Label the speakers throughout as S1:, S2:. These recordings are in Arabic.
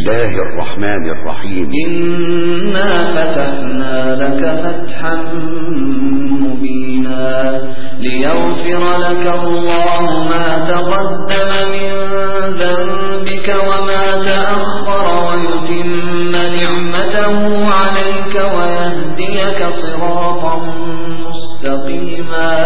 S1: الله الرحمن الرحيم.
S2: إنا فتحنا لك فتحا مبينا ليغفر لك الله ما تقدم من ذنبك وما تأخر ويتم نعمته عليك ويهديك صراطا مستقيما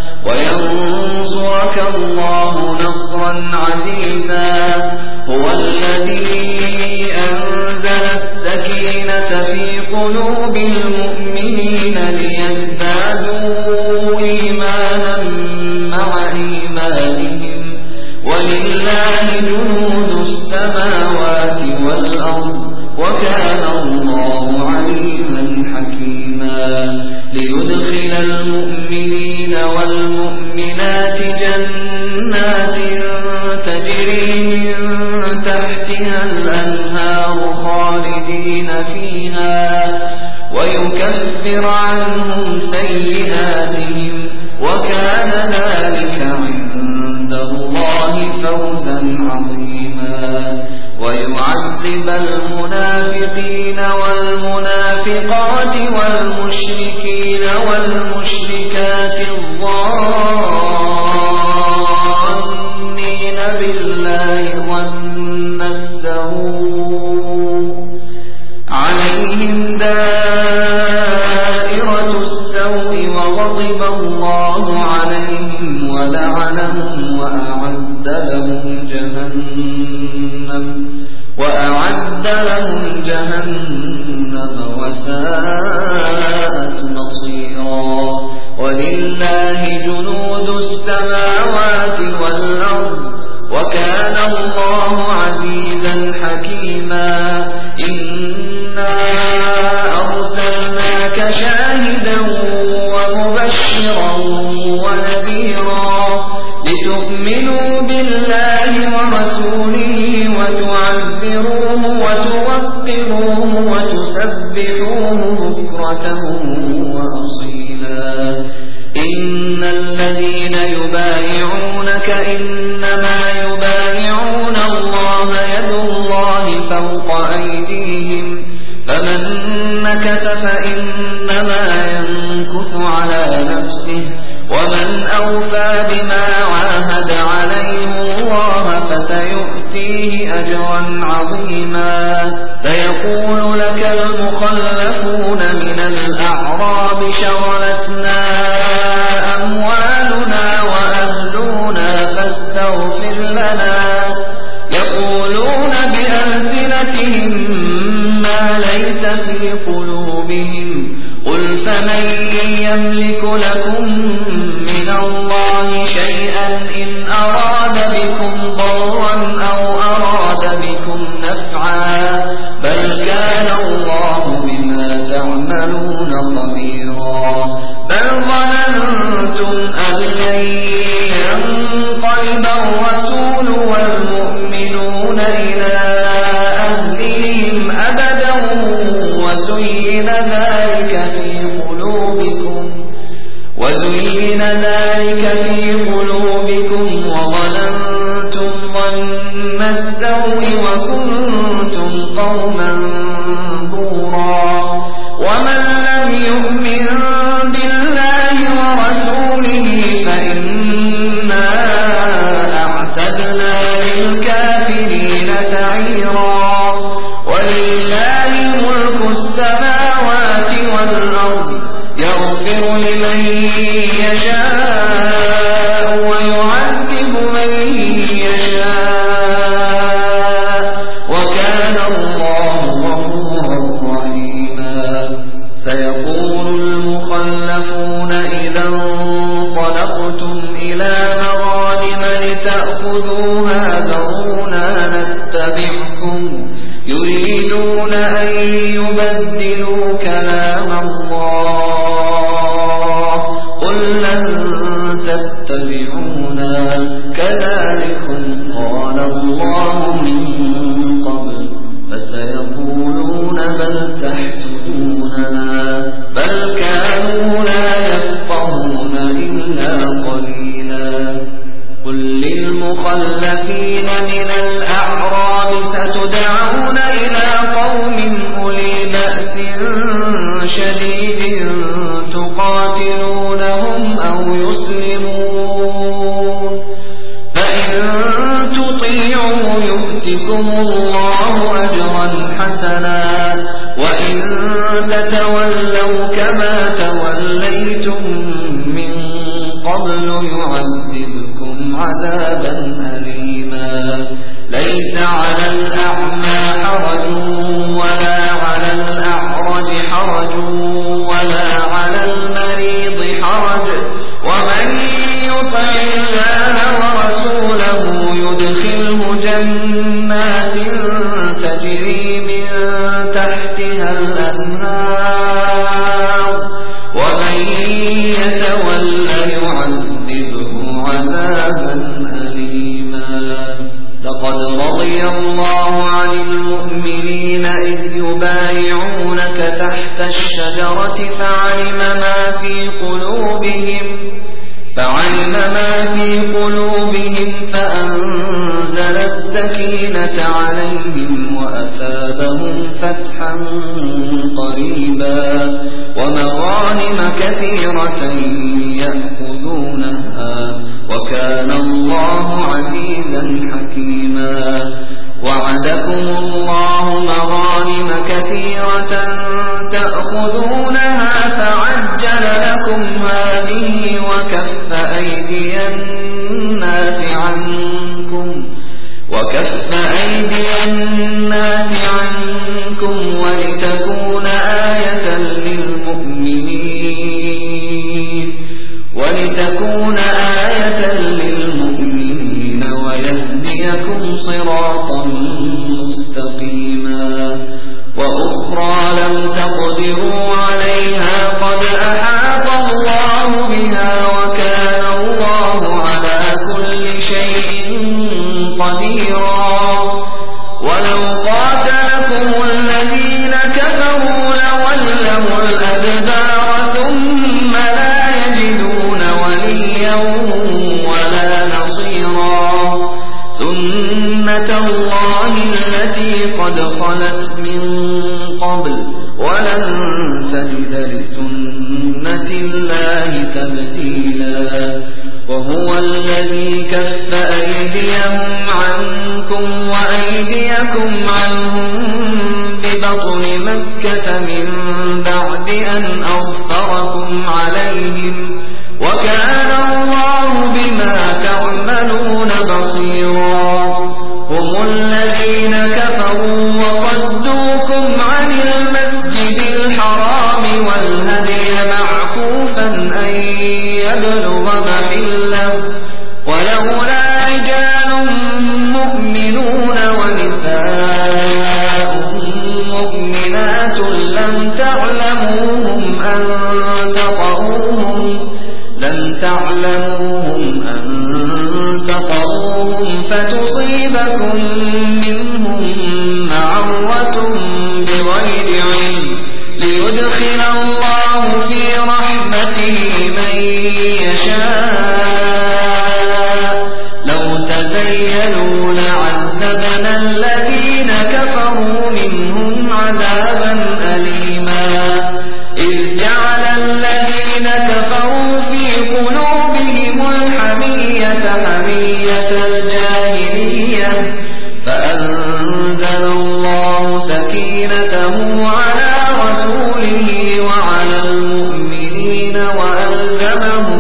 S2: وينصرك الله نصرا عزيزا. هو الذي أنزل السكينة في قلوب المؤمنين ليزدادوا إيمانا مع إيمانهم ولله جنود السماوات والأرض وكان الله عليما حكيما. ليدخل المؤمنين والمؤمنات جنات تجري من تحتها الأنهار خالدين فيها ويكفر عنهم سيئاتهم وكان ذلك عند الله فوزا عظيما. ويعذب المنافقين والمنافقات والمشركين والمشركات الظانين بالله ظن السوء عليهم دائرة السوء وغضب الله عليهم ولعنهم وأعد لهم جهنم وساءت مصيرا. ولله جنود السماوات والأرض وكان الله عزيزا حكيما. إنا أرسلناك شاهدا ومبشرا ونذيرا لتؤمنوا بالله ورسوله وتعذروه وتوقروه وتسبحوه بكرة وأصيلا. إن الذين يبايعونك إنما يبايعون الله يد الله فوق أيديهم فمن نكث فإنما ينكث على نفسه ومن أوفى بما عاهد عليه الله فسيؤتيه أجرا عظيما. سيقول لك المخلفون من الأعراب شغلتنا أموالنا وأهلنا فاستغفر لنا يقولون بألسنتهم ما ليس في قلوبهم قل فمن يملك لكم من الله شيئا إن أراد بكم ضرا أو أراد بكم نفعا بل كان الله بما تعملون خبيرا. بل ظننتم أن لن ينقلب الرسول والمؤمنون إلى أهلهم أبدا وزين ذلك في قلوبكم وظننتم ظن السوء وكنتم قوما بورا. ومن لم يؤمن بالله ورسوله فإنا أعتدنا للكافرين سعيرا. ولله ملك السماوات والأرض يغفر لمن يشاء ويعذب من يشاء وكان الله غفورا رحيما. سيقول المخلفون إذا انطلقتم إلى مغانم لتأخذوها ذرونا نتبعكم يريدون أن يبدلوا كلام الله قل لن تتبعونا كذلكم قال الله من قبل فسيقولون بل تحسدوننا بل كانوا لا يفقهون إلا قليلا. قل للمخلفين من الأعراب ستدعون ترسلون إلى قوم أولي بأس شديد تقاتلونهم أو يسلمون فإن تطيعوا يؤتكم الله أجرا حسنا وإن تتولوا كما توليتم من قبل يعذبكم عذابا أليما ليس على الأعمى حرج ولا على الأعرج حرج ولا على المريض حرج ومن يطع الله ورسوله يدخله جنات تجري من تحتها الأنهار ومن يتول يعذبه عذابا أليما لقد رضي الله عن المؤمنين إذ يبايعونك تحت الشجرة فعلم ما في قلوبهم فأنزل السكينة عليهم وأثابهم فتحا قريبا ومغانم كثيرة يأخذونها وكان الله عزيزا حكيما وعدكم الله مغانم كثيرة تأخذونها فعجل لكم هذه وكف أيدي الناس عنكم ولتكون آية للمؤمنين ويهديكم صراطا مستقيما وأخرى لم تقدروا عليها قد أحاط الله بها وكان الله على كل شيء قديرا ولو قاتلكم الذين كفروا لولوا الأدبار ثم لا يجدون وليا ولا نصيرا سنة الله التي قد خلت من قبل ولن تجد لسنة الله تبديلا وهو الذي كف أيديهم عنكم وأيديكم عنهم ببطن مكة من بعد أن أظفركم عليهم وكان الله بما تعملون بصيرا هم الذين كفروا وصدوكم عن المسجد الحرام والهدي معكوفا أن يبلغ محله ولولا رجال مؤمنون ونساء مؤمنات لم تعلموهم أن تطؤوهم فتصيبكم منهم معرة بغير علم ليدخل الله في رحمته من يشاء لو تزيلوا لعذبنا الذين كفروا منهم عذابا أليما إذ جعل الذين كفروا في قلوبهم الحمية حمية الجاهلية فأنزل الله سكينته على رسوله وعلى المؤمنين وألزمهم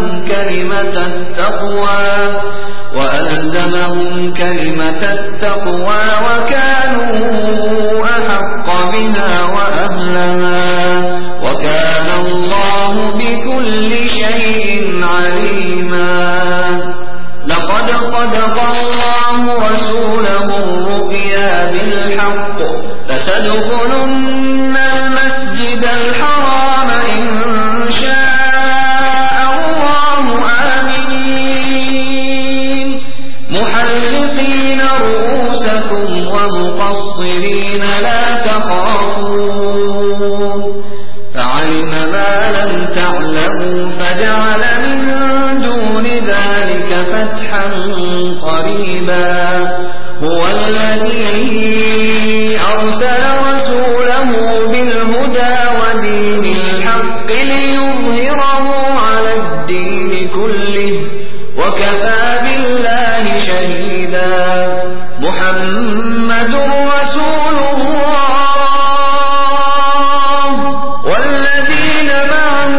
S2: كلمة التقوى وكانوا أحق بها وأهلها وكان الله بكل شيء عليما لقد صدق الله رسوله الرؤيا بالحق لتدخلن المسجد الحرام إن شاء الله آمنين محلقين رؤوسكم ومقصرين لا تخافون فعلم ما لم تعلموا فجعل من دون ذلك فتحا قريبا هو الذي أرسل رسوله بالهدى ودين الحق ليظهره على الدين كله وكفى بالله شهيدا محمد رسول الله والذين معه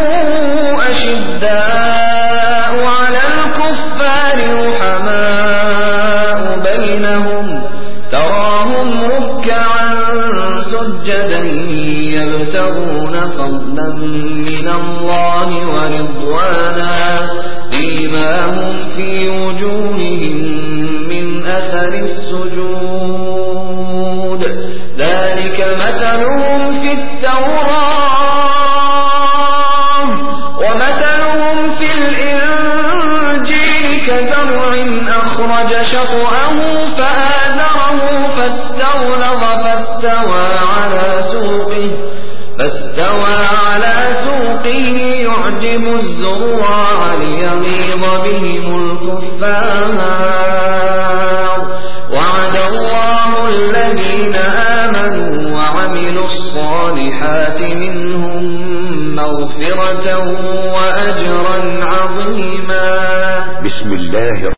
S2: أشداء على الكفار رحماء بينهم تراهم ركعا سجدا يبتغون فضلا من الله ورضوانا سيماهم في وجوههم من أثر السجود ذلك مثلهم في التوراة ومثلهم في الإنجيل كزرع أخرج شطأه فآزره فاستغلظ فاستوى على سوقه يعجب الزراع ليغيظ بهم الكفار وعد الله الذين آمنوا وعملوا الصالحات منهم مغفرة وأجرا عظيما.
S1: بسم الله